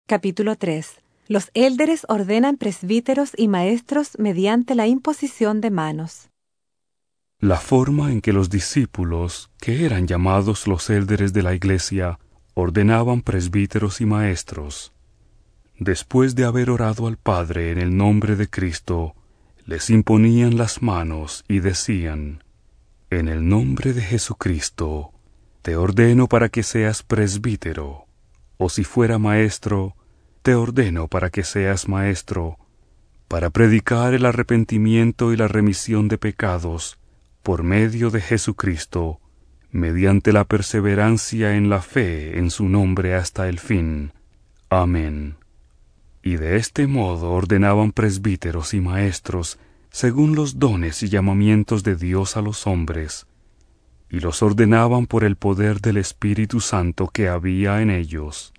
Capítulo 3. Los élderes ordenan presbíteros y maestros mediante la imposición de manos. La forma en que los discípulos, que eran llamados los élderes de la Iglesia, ordenaban presbíteros y maestros. Después de haber orado al Padre en el nombre de Cristo, les imponían las manos y decían: «En el nombre de Jesucristo, te ordeno para que seas presbítero, o si fuera maestro, te ordeno para que seas maestro, para predicar el arrepentimiento y la remisión de pecados por medio de Jesucristo, mediante la perseverancia en la fe en su nombre hasta el fin. Amén». Y de este modo ordenaban presbíteros y maestros según los dones y llamamientos de Dios a los hombres, y los ordenaban por el poder del Espíritu Santo que había en ellos.